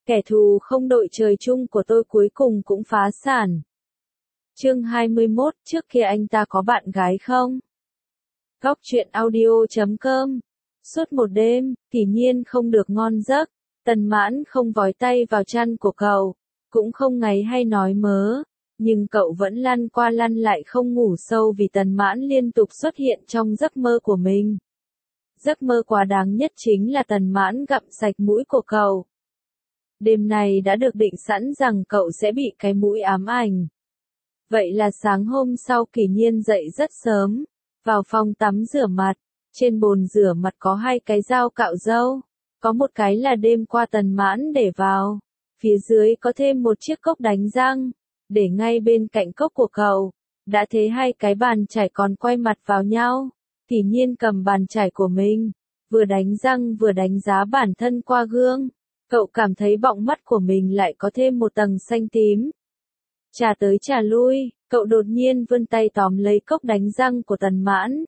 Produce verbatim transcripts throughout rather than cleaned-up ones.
Kẻ thù không đội trời chung của tôi cuối cùng cũng phá sản. Chương hai mươi mốt, trước kia anh ta có bạn gái không? Góc truyện audio chấm com. Suốt một đêm, Kỷ Nhiên không được ngon giấc, Tần Mãn không vói tay vào chăn của cậu, cũng không ngáy hay nói mớ, nhưng cậu vẫn lăn qua lăn lại không ngủ sâu vì Tần Mãn liên tục xuất hiện trong giấc mơ của mình. Giấc mơ quá đáng nhất chính là Tần Mãn gặm sạch mũi của cậu. Đêm này đã được định sẵn rằng cậu sẽ bị cái mũi ám ảnh. Vậy là sáng hôm sau Kỷ Nhiên dậy rất sớm, vào phòng tắm rửa mặt, trên bồn rửa mặt có hai cái dao cạo râu, có một cái là đêm qua Tần Mãn để vào, phía dưới có thêm một chiếc cốc đánh răng, để ngay bên cạnh cốc của cậu, đã thế hai cái bàn chải còn quay mặt vào nhau. Kỷ Nhiên cầm bàn chải của mình, vừa đánh răng vừa đánh giá bản thân qua gương, cậu cảm thấy bọng mắt của mình lại có thêm một tầng xanh tím. Chà tới chà lui, cậu đột nhiên vươn tay tóm lấy cốc đánh răng của Tần Mãn,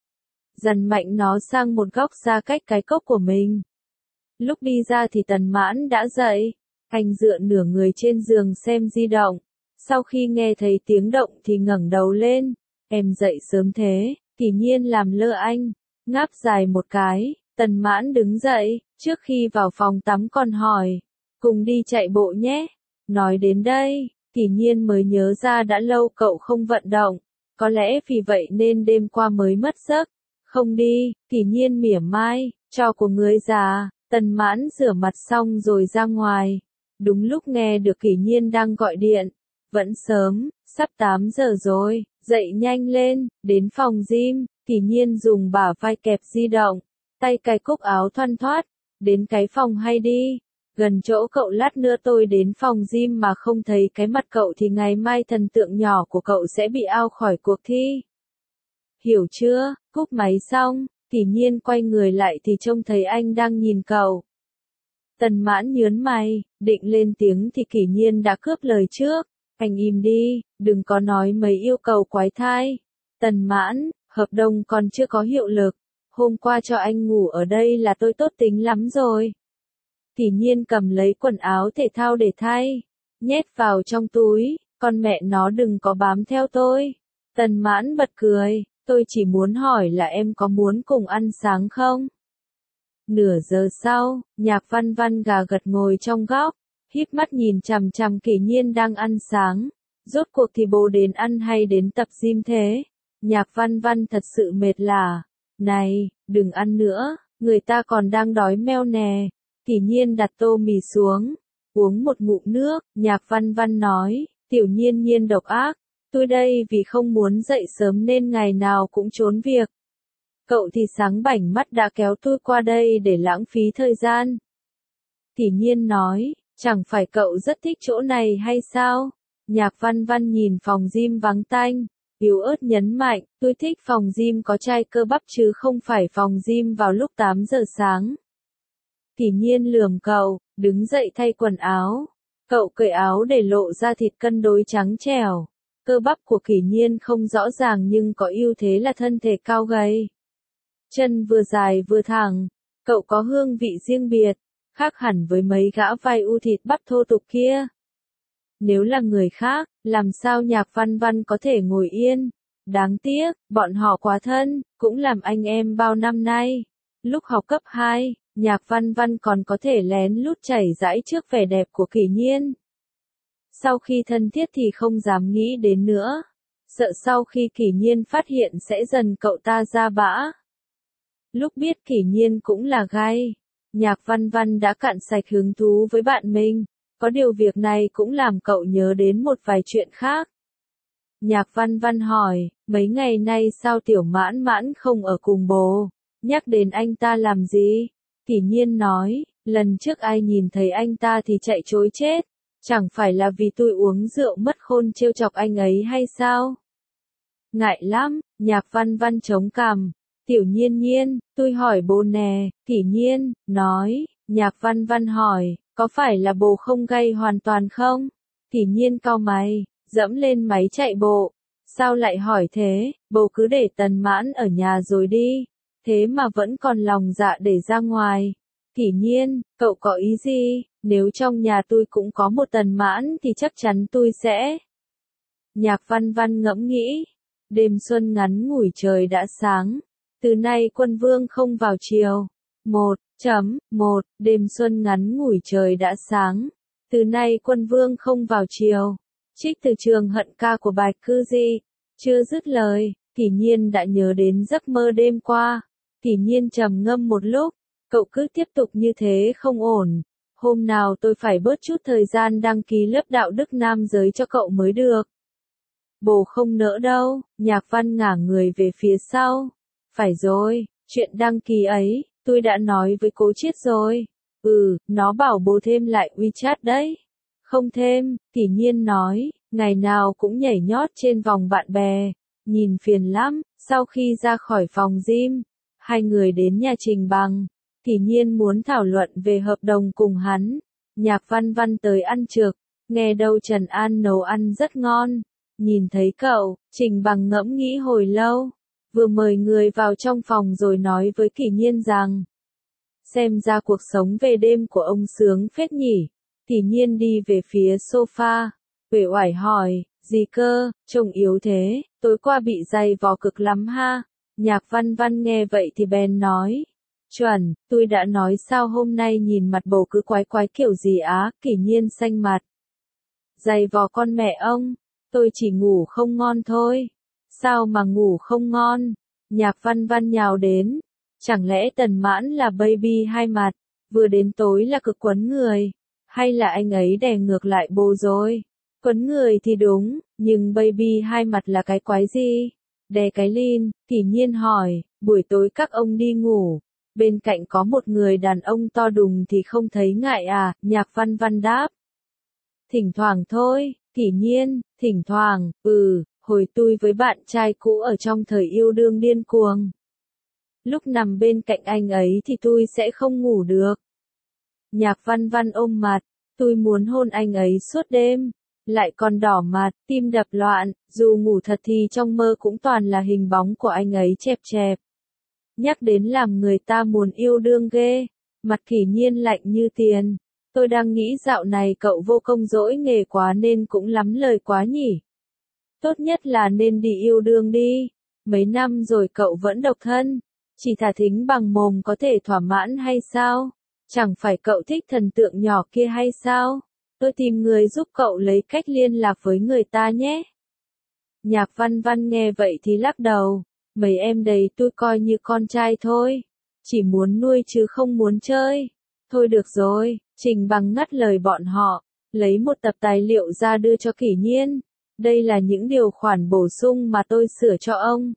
dằn mạnh nó sang một góc ra cách cái cốc của mình. Lúc đi ra thì Tần Mãn đã dậy, anh dựa nửa người trên giường xem di động, sau khi nghe thấy tiếng động thì ngẩng đầu lên, em dậy sớm thế. Kỷ Nhiên làm lơ anh, ngáp dài một cái, Tần Mãn đứng dậy, trước khi vào phòng tắm còn hỏi, cùng đi chạy bộ nhé. Nói đến đây, Kỷ Nhiên mới nhớ ra đã lâu cậu không vận động, có lẽ vì vậy nên đêm qua mới mất giấc. Không đi, Kỷ Nhiên mỉa mai, trò của người già. Tần Mãn rửa mặt xong rồi ra ngoài, đúng lúc nghe được Kỷ Nhiên đang gọi điện, vẫn sớm, sắp tám giờ rồi. Dậy nhanh lên, đến phòng gym, Kỷ Nhiên dùng bả vai kẹp di động, tay cài cúc áo thoăn thoắt, đến cái phòng hay đi, gần chỗ cậu lát nữa tôi đến phòng gym mà không thấy cái mặt cậu thì ngày mai thần tượng nhỏ của cậu sẽ bị out khỏi cuộc thi. Hiểu chưa? Cúp máy xong, Kỷ Nhiên quay người lại thì trông thấy anh đang nhìn cậu. Tần Mãn nhớn mày, định lên tiếng thì Kỷ Nhiên đã cướp lời trước. Anh im đi, đừng có nói mấy yêu cầu quái thai. Tần Mãn, hợp đồng còn chưa có hiệu lực. Hôm qua cho anh ngủ ở đây là tôi tốt tính lắm rồi. Kỷ Nhiên cầm lấy quần áo thể thao để thay, nhét vào trong túi, con mẹ nó đừng có bám theo tôi. Tần Mãn bật cười, tôi chỉ muốn hỏi là em có muốn cùng ăn sáng không? Nửa giờ sau, Nhạc Văn Văn gà gật ngồi trong góc, híp mắt nhìn chằm chằm Kỷ Nhiên đang ăn sáng. Rốt cuộc thì bố đến ăn hay đến tập gym thế? Nhạc Văn Văn thật sự mệt lả. Này, đừng ăn nữa, người ta còn đang đói meo nè. Kỷ Nhiên đặt tô mì xuống, uống một ngụm nước. Nhạc Văn Văn nói, Tiểu Nhiên Nhiên độc ác, tôi đây vì không muốn dậy sớm nên ngày nào cũng trốn việc. Cậu thì sáng bảnh mắt đã kéo tôi qua đây để lãng phí thời gian. Kỷ Nhiên nói, chẳng phải cậu rất thích chỗ này hay sao? Nhạc Văn Văn nhìn phòng gym vắng tanh, yếu ớt nhấn mạnh, tôi thích phòng gym có chai cơ bắp chứ không phải phòng gym vào lúc tám giờ sáng. Kỷ Nhiên lườm cậu, đứng dậy thay quần áo. Cậu cởi áo để lộ ra thịt cân đối trắng trẻo. Cơ bắp của Kỷ Nhiên không rõ ràng nhưng có ưu thế là thân thể cao gầy. Chân vừa dài vừa thẳng, cậu có hương vị riêng biệt, khác hẳn với mấy gã vai u thịt bắp thô tục kia. Nếu là người khác, làm sao Nhạc Văn Văn có thể ngồi yên? Đáng tiếc, bọn họ quá thân, cũng làm anh em bao năm nay. Lúc học cấp hai, Nhạc Văn Văn còn có thể lén lút chảy dãi trước vẻ đẹp của Kỷ Nhiên. Sau khi thân thiết thì không dám nghĩ đến nữa, sợ sau khi Kỷ Nhiên phát hiện sẽ dần cậu ta ra bã. Lúc biết Kỷ Nhiên cũng là gay, Nhạc Văn Văn đã cạn sạch hứng thú với bạn mình, có điều việc này cũng làm cậu nhớ đến một vài chuyện khác. Nhạc Văn Văn hỏi, mấy ngày nay sao Tiểu Mãn Mãn không ở cùng bố, nhắc đến anh ta làm gì? Kỷ Nhiên nói, lần trước ai nhìn thấy anh ta thì chạy trối chết, chẳng phải là vì tôi uống rượu mất khôn trêu chọc anh ấy hay sao? Ngại lắm, Nhạc Văn Văn chống cằm. Tiểu Nhiên Nhiên, tôi hỏi bố nè. Kỷ Nhiên nói. Nhạc Văn Văn hỏi, có phải là bố không gay hoàn toàn không? Kỷ Nhiên cau mày, dẫm lên máy chạy bộ. Sao lại hỏi thế? Bố cứ để Tần Mãn ở nhà rồi đi, thế mà vẫn còn lòng dạ để ra ngoài. Kỷ Nhiên, cậu có ý gì? Nếu trong nhà tôi cũng có một Tần Mãn thì chắc chắn tôi sẽ. Nhạc Văn Văn ngẫm nghĩ. Đêm xuân ngắn ngủi trời đã sáng. Từ nay quân vương không vào triều. một chấm một Đêm xuân ngắn ngủi trời đã sáng. Từ nay quân vương không vào triều. Trích từ Trường Hận Ca của Bạch Cư Di. Chưa dứt lời, Kỷ Nhiên đã nhớ đến giấc mơ đêm qua. Kỷ Nhiên trầm ngâm một lúc. Cậu cứ tiếp tục như thế không ổn. Hôm nào tôi phải bớt chút thời gian đăng ký lớp đạo đức nam giới cho cậu mới được. Bồ không nỡ đâu. Nhạc Văn ngả người về phía sau. Phải rồi, chuyện đăng ký ấy, tôi đã nói với Cố Chiết rồi. Ừ, nó bảo bồ thêm lại WeChat đấy. Không thêm, Kỷ Nhiên nói, ngày nào cũng nhảy nhót trên vòng bạn bè. Nhìn phiền lắm. Sau khi ra khỏi phòng gym, hai người đến nhà Trình Bằng. Kỷ Nhiên muốn thảo luận về hợp đồng cùng hắn. Nhạc Văn Văn tới ăn trực, nghe đâu Trần An nấu ăn rất ngon. Nhìn thấy cậu, Trình Bằng ngẫm nghĩ hồi lâu, vừa mời người vào trong phòng rồi nói với Kỷ Nhiên rằng, xem ra cuộc sống về đêm của ông sướng phết nhỉ. Kỷ Nhiên đi về phía sofa, uể oải hỏi, gì cơ, trông yếu thế, tối qua bị dày vò cực lắm ha. Nhạc Văn Văn nghe vậy thì bèn nói, chuẩn, tôi đã nói sao hôm nay nhìn mặt bầu cứ quái quái kiểu gì á. Kỷ Nhiên xanh mặt. Dày vò con mẹ ông, tôi chỉ ngủ không ngon thôi. Sao mà ngủ không ngon? Nhạc Văn Văn nhào đến. Chẳng lẽ Tần Mãn là baby hai mặt, vừa đến tối là cực quấn người, hay là anh ấy đè ngược lại bồ rồi? Quấn người thì đúng, nhưng baby hai mặt là cái quái gì? Đè cái lin. Kỷ Nhiên hỏi, buổi tối các ông đi ngủ, bên cạnh có một người đàn ông to đùng thì không thấy ngại à? Nhạc Văn Văn đáp. Thỉnh thoảng thôi. Kỷ Nhiên, thỉnh thoảng, ừ, hồi tôi với bạn trai cũ ở trong thời yêu đương điên cuồng. Lúc nằm bên cạnh anh ấy thì tôi sẽ không ngủ được. Nhạc Văn Văn ôm mặt, tôi muốn hôn anh ấy suốt đêm, lại còn đỏ mặt, tim đập loạn, dù ngủ thật thì trong mơ cũng toàn là hình bóng của anh ấy chẹp chẹp. Nhắc đến làm người ta muốn yêu đương ghê, mặt Kỷ Nhiên lạnh như tiền. Tôi đang nghĩ dạo này cậu vô công dỗi nghề quá nên cũng lắm lời quá nhỉ. Tốt nhất là nên đi yêu đương đi. Mấy năm rồi cậu vẫn độc thân. Chỉ thả thính bằng mồm có thể thỏa mãn hay sao? Chẳng phải cậu thích thần tượng nhỏ kia hay sao? Tôi tìm người giúp cậu lấy cách liên lạc với người ta nhé. Nhạc Văn Văn nghe vậy thì lắc đầu. Mấy em đấy tôi coi như con trai thôi. Chỉ muốn nuôi chứ không muốn chơi. Thôi được rồi. Trình Bằng ngắt lời bọn họ, lấy một tập tài liệu ra đưa cho Kỷ Nhiên. Đây là những điều khoản bổ sung mà tôi sửa cho ông.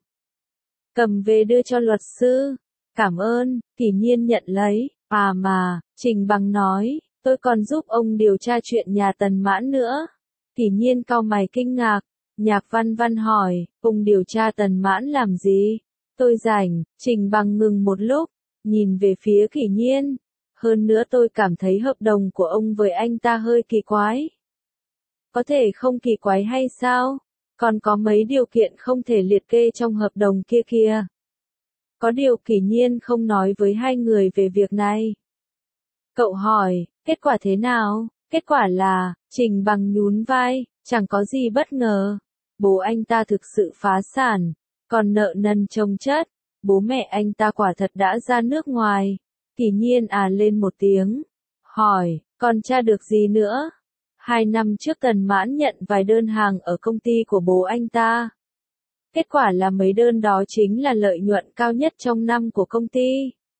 Cầm về đưa cho luật sư. Cảm ơn. Kỷ Nhiên nhận lấy. À mà, Trình Bằng nói, tôi còn giúp ông điều tra chuyện nhà Tần Mãn nữa. Kỷ Nhiên cau mày kinh ngạc. Nhạc Văn Văn hỏi, ông điều tra Tần Mãn làm gì? Tôi rảnh. Trình Bằng ngừng một lúc, nhìn về phía Kỷ Nhiên. Hơn nữa tôi cảm thấy hợp đồng của ông với anh ta hơi kỳ quái. Có thể không kỳ quái hay sao? Còn có mấy điều kiện không thể liệt kê trong hợp đồng kia kìa. Có điều Kỷ Nhiên không nói với hai người về việc này. Cậu hỏi, kết quả thế nào? Kết quả là, Trình Bằng nhún vai, chẳng có gì bất ngờ. Bố anh ta thực sự phá sản, còn nợ nần chồng chất. Bố mẹ anh ta quả thật đã ra nước ngoài. Kỷ Nhiên à lên một tiếng. Hỏi, còn tra được gì nữa? Hai năm trước Tần Mãn nhận vài đơn hàng ở công ty của bố anh ta. Kết quả là mấy đơn đó chính là lợi nhuận cao nhất trong năm của công ty.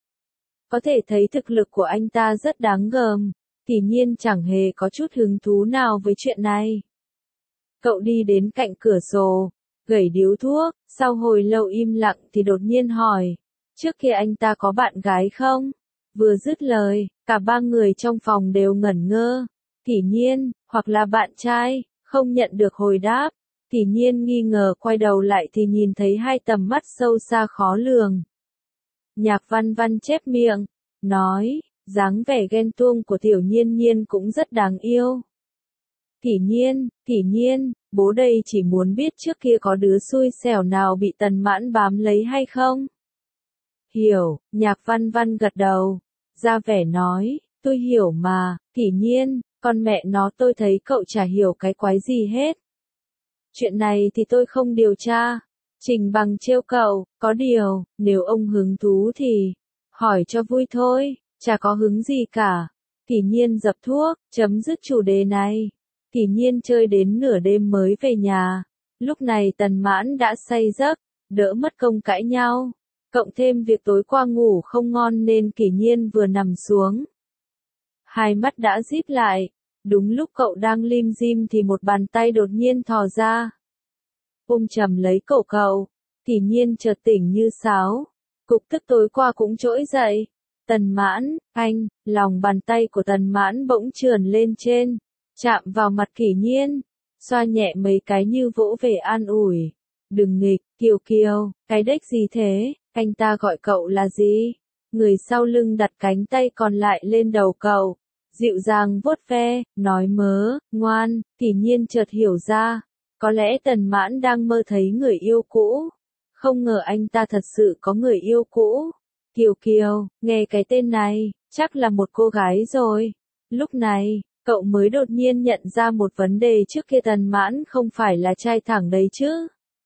Có thể thấy thực lực của anh ta rất đáng gờm. Kỷ Nhiên chẳng hề có chút hứng thú nào với chuyện này. Cậu đi đến cạnh cửa sổ, gẩy điếu thuốc, sau hồi lâu im lặng thì đột nhiên hỏi, trước kia anh ta có bạn gái không? Vừa dứt lời, cả ba người trong phòng đều ngẩn ngơ. Kỷ Nhiên, hoặc là bạn trai, không nhận được hồi đáp. Kỷ Nhiên nghi ngờ quay đầu lại thì nhìn thấy hai tầm mắt sâu xa khó lường. Nhạc Văn Văn chép miệng, nói, dáng vẻ ghen tuông của Tiểu Nhiên Nhiên cũng rất đáng yêu. Kỷ Nhiên, Kỷ Nhiên, bố đây chỉ muốn biết trước kia có đứa xui xẻo nào bị Tần Mãn bám lấy hay không? Hiểu, Nhạc Văn Văn gật đầu, ra vẻ nói, Tôi hiểu mà, Kỷ Nhiên, con mẹ nó tôi thấy cậu chả hiểu cái quái gì hết. Chuyện này thì tôi không điều tra. Trình Bằng trêu cậu, có điều, nếu ông hứng thú thì, hỏi cho vui thôi, chả có hứng gì cả. Kỷ Nhiên dập thuốc, chấm dứt chủ đề này. Kỷ Nhiên chơi đến nửa đêm mới về nhà. Lúc này Tần Mãn đã say giấc, đỡ mất công cãi nhau. Cộng thêm việc tối qua ngủ không ngon nên Kỷ Nhiên vừa nằm xuống. Hai mắt đã díp lại. Đúng lúc cậu đang lim dim thì một bàn tay đột nhiên thò ra. Ôm chầm lấy cổ cậu. Kỷ Nhiên chợt tỉnh như sáo. Cục tức tối qua cũng trỗi dậy. Tần Mãn, anh, lòng bàn tay của Tần Mãn bỗng trườn lên trên. Chạm vào mặt Kỷ Nhiên. Xoa nhẹ mấy cái như vỗ về an ủi. Đừng nghịch, Kiều Kiều, cái đếch gì thế, anh ta gọi cậu là gì? Người sau lưng đặt cánh tay còn lại lên đầu cậu. Dịu dàng vuốt ve, nói mớ, ngoan. Kỷ Nhiên chợt hiểu ra. Có lẽ Tần Mãn đang mơ thấy người yêu cũ. Không ngờ anh ta thật sự có người yêu cũ. Kiều Kiều, nghe cái tên này, chắc là một cô gái rồi. Lúc này, cậu mới đột nhiên nhận ra một vấn đề trước kia Tần Mãn không phải là trai thẳng đấy chứ.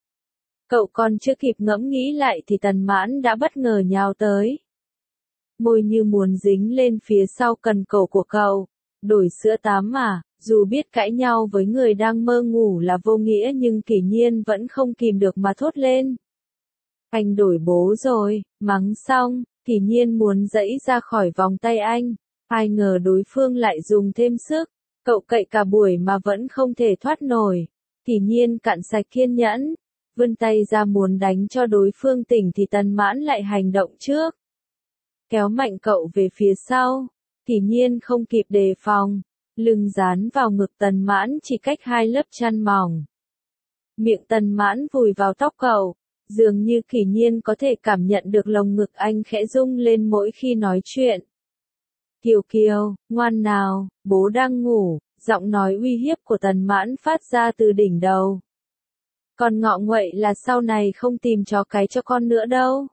Cậu còn chưa kịp ngẫm nghĩ lại thì Tần Mãn đã bất ngờ nhào tới. Môi như muốn dính lên phía sau cần cổ của cậu. Đổi sữa tắm à, dù biết cãi nhau với người đang mơ ngủ là vô nghĩa nhưng Kỷ Nhiên vẫn không kìm được mà thốt lên. Anh đổi bố rồi, mắng xong, Kỷ Nhiên muốn giãy ra khỏi vòng tay anh. Ai ngờ đối phương lại dùng thêm sức. Cậu cậy cả buổi mà vẫn không thể thoát nổi. Kỷ Nhiên cạn sạch kiên nhẫn. Vươn tay ra muốn đánh cho đối phương tỉnh thì Tần Mãn lại hành động trước. Kéo mạnh cậu về phía sau. Kỷ Nhiên không kịp đề phòng. Lưng dán vào ngực Tần Mãn chỉ cách hai lớp chăn mỏng. Miệng Tần Mãn vùi vào tóc cậu. Dường như Kỷ Nhiên có thể cảm nhận được lồng ngực anh khẽ rung lên mỗi khi nói chuyện. Kiều Kiều, ngoan nào, bố đang ngủ. Giọng nói uy hiếp của Tần Mãn phát ra từ đỉnh đầu. Còn ngọ nguậy là sau này không tìm chó cái cho con nữa đâu.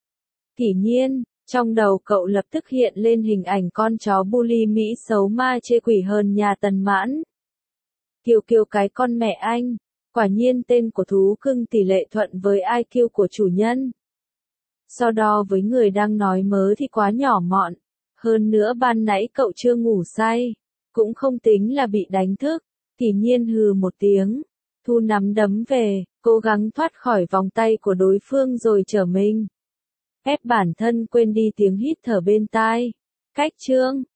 Kỷ Nhiên, trong đầu cậu lập tức hiện lên hình ảnh con chó bully Mỹ xấu ma chê quỷ hơn nhà Tần Mãn. Kiều Kiều cái con mẹ anh, quả nhiên tên của thú cưng tỷ lệ thuận với i kiu của chủ nhân. So đo với người đang nói mớ thì quá nhỏ mọn, hơn nữa ban nãy cậu chưa ngủ say, cũng không tính là bị đánh thức. Kỷ Nhiên hừ một tiếng, thu nắm đấm về, cố gắng thoát khỏi vòng tay của đối phương rồi trở mình. Ép bản thân quên đi tiếng hít thở bên tai. Cách chương